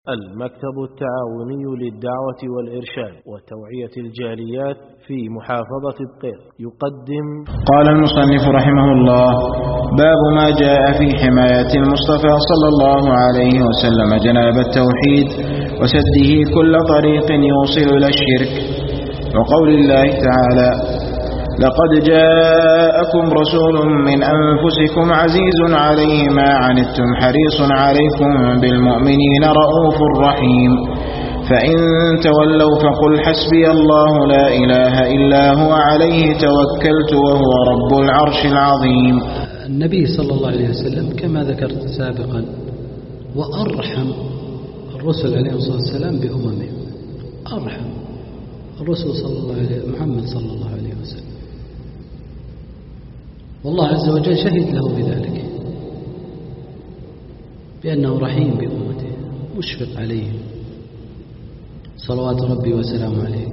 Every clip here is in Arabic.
المكتب التعاوني للدعوة والإرشاد وتوعية الجاليات في محافظة الطير يقدم. قال المصنف رحمه الله: باب ما جاء في حماية المصطفى صلى الله عليه وسلم جناب التوحيد وسده كل طريق يوصل إلى الشرك، وقول الله تعالى: لقد جاءكم رسول من أنفسكم عزيز عليه ما عنتم حريص عليكم بالمؤمنين رؤوف رحيم، فإن تولوا فقل حسبي الله لا إله إلا هو عليه توكلت وهو رب العرش العظيم. النبي صلى الله عليه وسلم كما ذكرت سابقا وأرحم الرسل عليه الصلاة والسلام بأممهم، أرحم الرسل صلى الله عليه محمد صلى الله عليه وسلم، والله عز وجل شهد له بذلك بأنه رحيم بأمته مشفق عليهم صلوات ربي وسلامه عليه.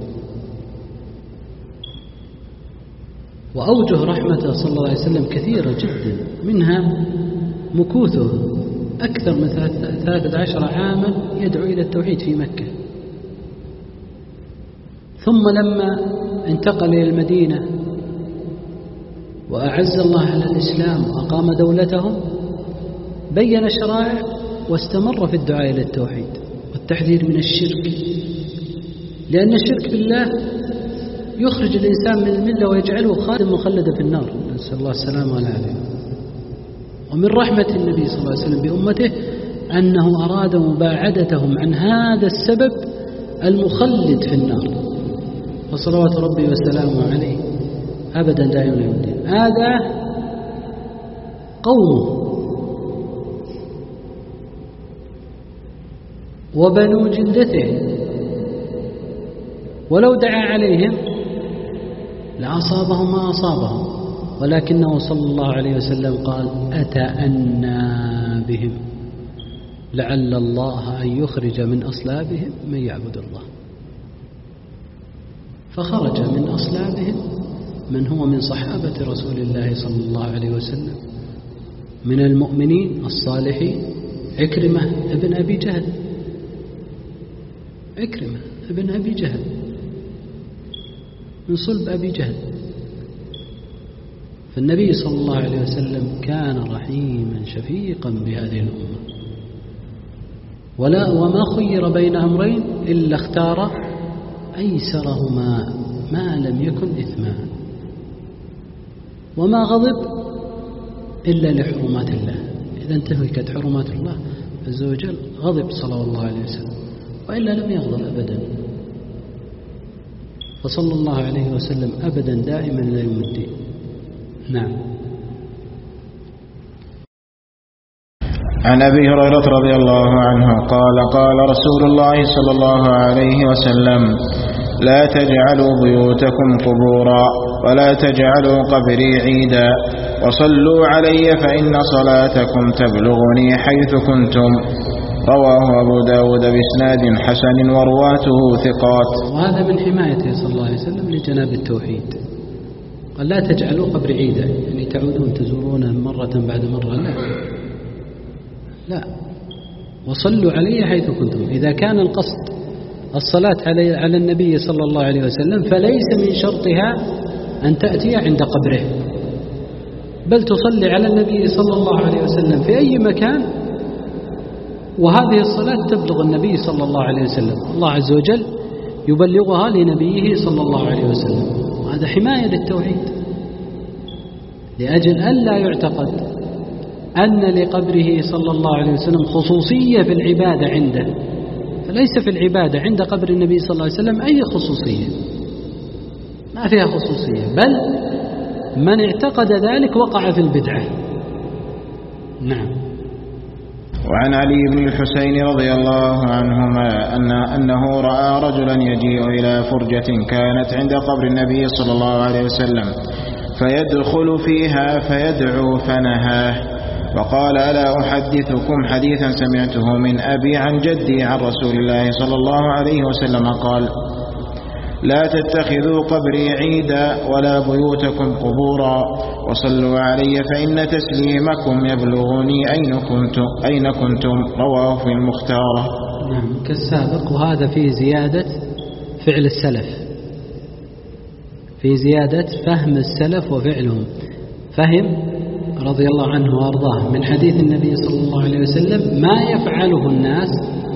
وأوجه رحمته صلى الله عليه وسلم كثيرة جدا، منها مكوثه أكثر من 13 عاما يدعو إلى التوحيد في مكة، ثم لما انتقل إلى المدينة وأعز الله على الإسلام وأقام دولته بين شرائع واستمر في الدعاء إلى التوحيد والتحذير من الشرك، لأن الشرك بالله يخرج الإنسان من الملة ويجعله خالدا مخلدا في النار، نسأل الله السلامة والعافية. ومن رحمة النبي صلى الله عليه وسلم بأمته أنه أراد مباعدتهم عن هذا السبب المخلد في النار، وصلوات ربي وسلامه عليه أبدا دائما يوم الدين. هذا قومه وبنو جلدته، ولو دعا عليهم لأصابهم ما أصابهم، ولكنه صلى الله عليه وسلم قال: أتأنى بهم لعل الله أن يخرج من أصلابهم من يعبد الله. فخرج من أصلابهم من هو من صحابة رسول الله صلى الله عليه وسلم من المؤمنين الصالحين: عكرمة ابن أبي جهل، عكرمة ابن أبي جهل من صلب أبي جهل. فالنبي صلى الله عليه وسلم كان رحيما شفيقا بهذه الأمة، وما خير بين أمرين إلا اختار أيسرهما ما لم يكن إثما، وما غضب إلا لحرمات الله. إذا انتهكت حرمات الله عز وجل غضب صلى الله عليه وسلم، وإلا لم يغضب أبدا. فصلى الله عليه وسلم أبدا دائما لا يوم الدين. نعم. عن أبي هريرة رضي الله عنه قال: قال رسول الله صلى الله عليه وسلم: لا تجعلوا بيوتكم قبورا ولا تجعلوا قبري عيدا وصلوا علي فإن صلاتكم تبلغني حيث كنتم. رواه أبو داود بإسناد حسن ورواته ثقات. وهذا من حمايته صلى الله عليه وسلم لجناب التوحيد. قال: لا تجعلوا قبري عيدا، يعني تعودون تزورونه مرة بعد مرة، لا. وصلوا علي حيث كنتم. إذا كان القصد الصلاة على النبي صلى الله عليه وسلم فليس من شرطها أن تأتي عند قبره، بل تصلي على النبي صلى الله عليه وسلم في أي مكان، وهذه الصلاة تبلغ النبي صلى الله عليه وسلم، الله عز وجل يبلغها لنبيه صلى الله عليه وسلم. وهذا حماية للتوحيد، لأجل أن لا يعتقد أن لقبره صلى الله عليه وسلم خصوصية في العبادة عنده، فليس في العبادة عند قبر النبي صلى الله عليه وسلم أي خصوصية، ما فيها خصوصية، بل من اعتقد ذلك وقع في البدعة. نعم. وعن علي بن الحسين رضي الله عنهما أنه رأى رجلا يجيء إلى فرجة كانت عند قبر النبي صلى الله عليه وسلم فيدخل فيها فيدعو فنهاه، وقال: ألا أحدثكم حديثا سمعته من أبي عن جدي عن رسول الله صلى الله عليه وسلم قال: لا تتخذوا قبري عيدا ولا بيوتكم قبورا وصلوا علي فإن تسليمكم يبلغني أين كنتم. رواه في المختارة. نعم كالسابق. وهذا فيه زيادة فعل السلف، في زيادة فهم السلف وفعلهم. فهم رضي الله عنه وأرضاه من حديث النبي صلى الله عليه وسلم ما يفعله الناس،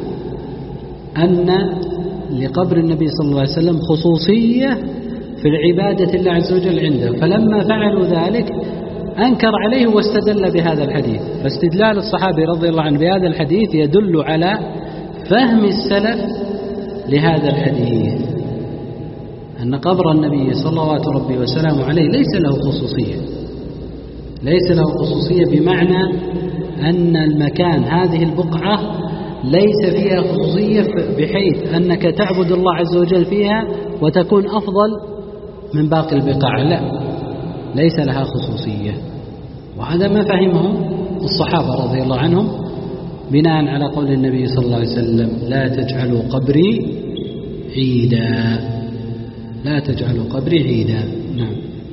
أن لقبر النبي صلى الله عليه وسلم خصوصية في العبادة الله عز وجل عنده، فلما فعلوا ذلك أنكر عليه واستدل بهذا الحديث. فاستدلال الصحابي رضي الله عنه بهذا الحديث يدل على فهم السلف لهذا الحديث، أن قبر النبي صلوات ربي وسلامه عليه ليس له خصوصية، ليس له خصوصية بمعنى أن المكان هذه البقعة ليس فيها خصوصية بحيث أنك تعبد الله عز وجل فيها وتكون أفضل من باقي البقاع، لا، ليس لها خصوصية. وهذا ما فهمه الصحابة رضي الله عنهم بناء على قول النبي صلى الله عليه وسلم: لا تجعلوا قبري عيدا، لا تجعلوا قبري عيدا. نعم.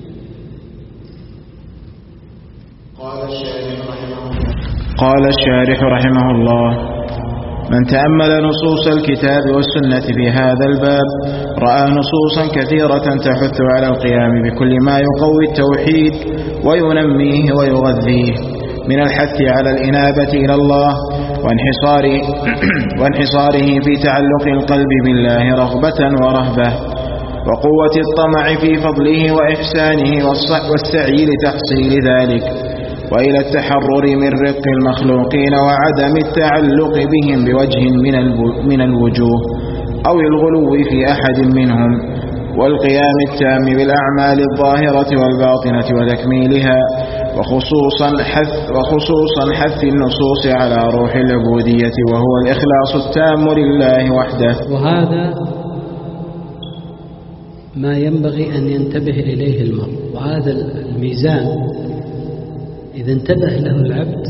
قال الشارح رحمه الله: من تأمل نصوص الكتاب والسنة في هذا الباب رأى نصوصا كثيرة تحث على القيام بكل ما يقوي التوحيد وينميه ويغذيه، من الحث على الإنابة إلى الله وانحصاره في تعلق القلب بالله رغبة ورهبة، وقوة الطمع في فضله وإحسانه والسعي لتحصيل ذلك، وإلى التحرر من رق المخلوقين وعدم التعلق بهم بوجه من الوجوه أو الغلو في أحد منهم، والقيام التام بالأعمال الظاهرة والباطنة وتكميلها، وخصوصا حث النصوص على روح العبودية وهو الإخلاص التام لله وحده. وهذا ما ينبغي أن ينتبه إليه المرء، وهذا الميزان إذا انتبه له العبد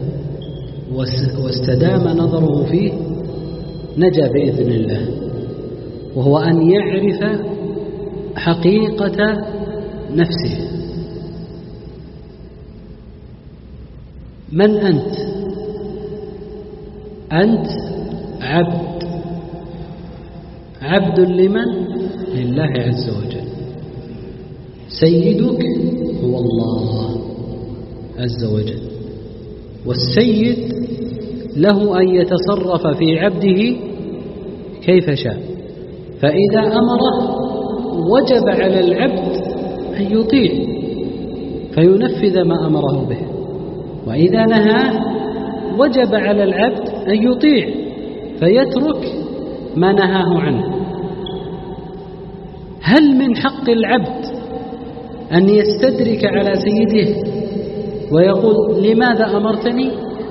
واستدام نظره فيه نجا بإذن الله، وهو أن يعرف حقيقة نفسه. من أنت؟ أنت عبد لمن؟ لله عز وجل. سيدك هو الله عز وجل، والسيد له أن يتصرف في عبده كيف شاء، فإذا أمره وجب على العبد أن يطيع فينفذ ما أمره به، وإذا نهاه وجب على العبد أن يطيع فيترك ما نهاه عنه. هل من حق العبد أن يستدرك على سيده ويقول: لماذا أمرتني؟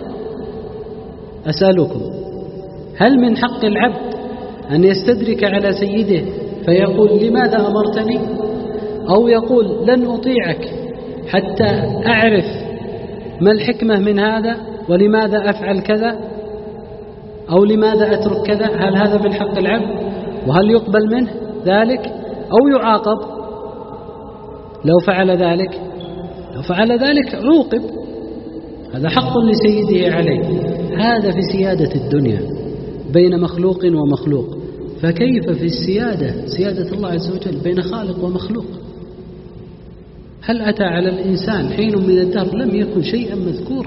أسألكم، هل من حق العبد أن يستدرك على سيده فيقول: لماذا أمرتني؟ أو يقول: لن أطيعك حتى أعرف ما الحكمة من هذا ولماذا أفعل كذا أو لماذا أترك كذا؟ هل هذا من حق العبد؟ وهل يقبل منه ذلك أو يعاقب لو فعل ذلك؟ لو فعل ذلك عوقب، هذا حق لسيده عليه. هذا في سيادة الدنيا بين مخلوق ومخلوق، فكيف في سيادة الله عز وجل بين خالق ومخلوق؟ هل أتى على الإنسان حين من الدهر لم يكن شيئا مذكورا؟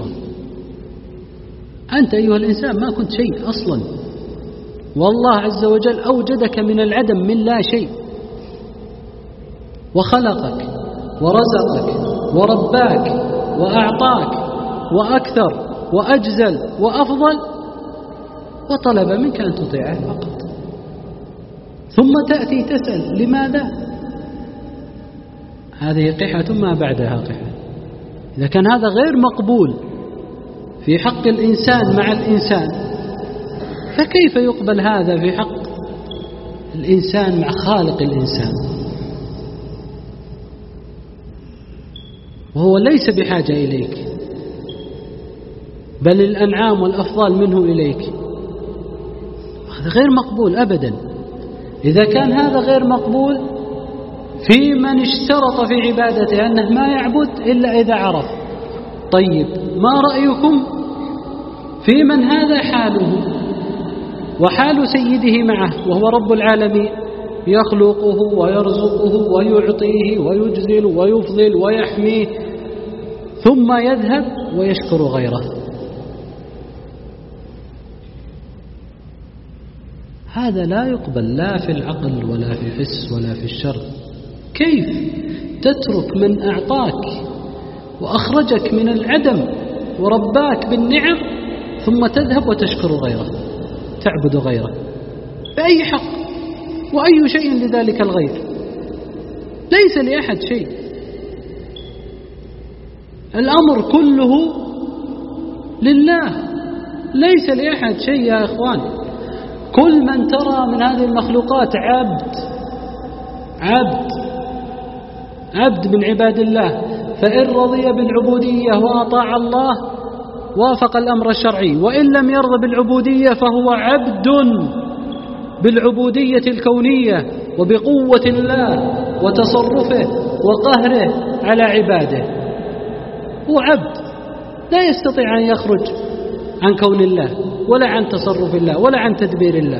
أنت أيها الإنسان ما كنت شيء أصلا، والله عز وجل أوجدك من العدم من لا شيء، وخلقك ورزقك ورباك وأعطاك وأكثر وأجزل وأفضل، وطلب منك أن تطيعه فقط، ثم تأتي تسأل لماذا؟ هذه قحة ما بعدها قحة. إذا كان هذا غير مقبول في حق الإنسان مع الإنسان، فكيف يقبل هذا في حق الإنسان مع خالق الإنسان؟ وهو ليس بحاجة إليك، بل الأنعام والأفضال منه إليك. هذا غير مقبول أبدا. إذا كان هذا غير مقبول في من اشترط في عبادته أنه ما يعبد إلا إذا عرف. طيب، ما رأيكم في من هذا حاله وحال سيده معه وهو رب العالمين يخلقه ويرزقه ويعطيه ويجزل ويفضل ويحميه، ثم يذهب ويشكر غيره. هذا لا يقبل لا في العقل ولا في الحس ولا في الشرع. كيف تترك من أعطاك وأخرجك من العدم ورباك بالنعم ثم تذهب وتشكر غيره، تعبد غيره؟ بأي حق وأي شيء لذلك الغير؟ ليس لأحد شيء، الأمر كله لله، ليس لأحد شيء يا إخوان. كل من ترى من هذه المخلوقات عبد من عباد الله، فإن رضي بالعبودية وأطاع الله وافق الأمر الشرعي، وإن لم يرضى بالعبودية فهو عبد بالعبودية الكونية وبقوة الله وتصرفه وقهره على عباده. هو عبد لا يستطيع أن يخرج عن كون الله ولا عن تصرف الله ولا عن تدبير الله،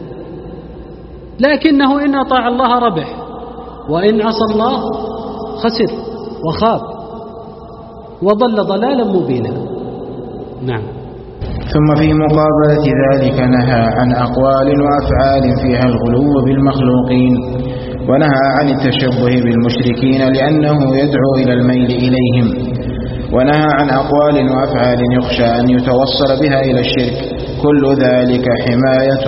لكنه إن أطاع الله ربح، وإن عصى الله خسر وخاب وضل ضلالا مبينا. نعم. ثم في مقابلة ذلك نهى عن أقوال وأفعال فيها الغلو بالمخلوقين، ونهى عن التشبه بالمشركين لأنه يدعو إلى الميل إليهم، ونهى عن أقوال وأفعال يخشى أن يتوصل بها إلى الشرك، كل ذلك حماية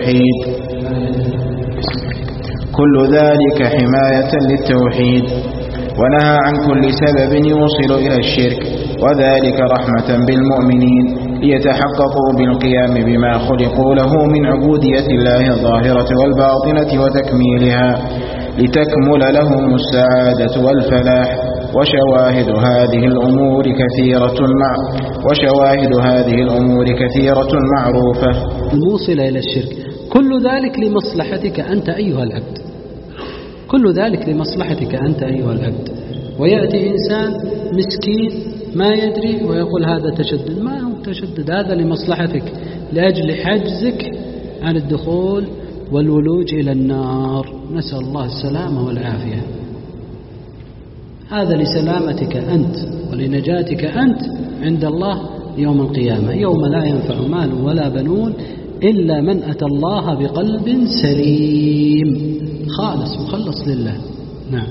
للتوحيد، ونهى عن كل سبب يوصل إلى الشرك، وذلك رحمة بالمؤمنين ليتحققوا بالقيام بما خلقوا له من عبودية الله الظاهرة والباطنة وتكميلها، لتكمل لهم السعادة والفلاح. وشواهد هذه الأمور كثيرة معروفة الموصلة إلى الشرك. كل ذلك لمصلحتك أنت أيها العبد، كل ذلك لمصلحتك أنت أيها العبد. ويأتي إنسان مسكين ما يدري ويقول هذا تشدد، ما هو تشدد، هذا لمصلحتك لأجل حجزك عن الدخول والولوج إلى النار، نسأل الله السلامة والعافية. هذا لسلامتك أنت ولنجاتك أنت عند الله يوم القيامة، يوم لا ينفع مال ولا بنون إلا من أتى الله بقلب سليم خالص مخلص لله. نعم.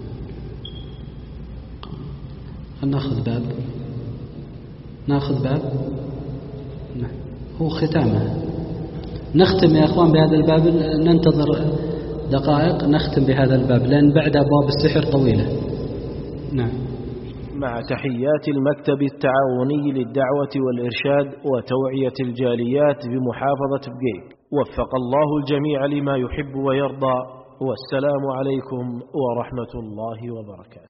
ناخذ باب. نعم. هو ختامه. نختم يا أخوان بهذا الباب، ننتظر دقائق نختم بهذا الباب لأن بعد أبواب السحر طويلة. نعم. مع تحيات المكتب التعاوني للدعوة والإرشاد وتوعية الجاليات بمحافظة بقيك، وفق الله الجميع لما يحب ويرضى، والسلام عليكم ورحمة الله وبركاته.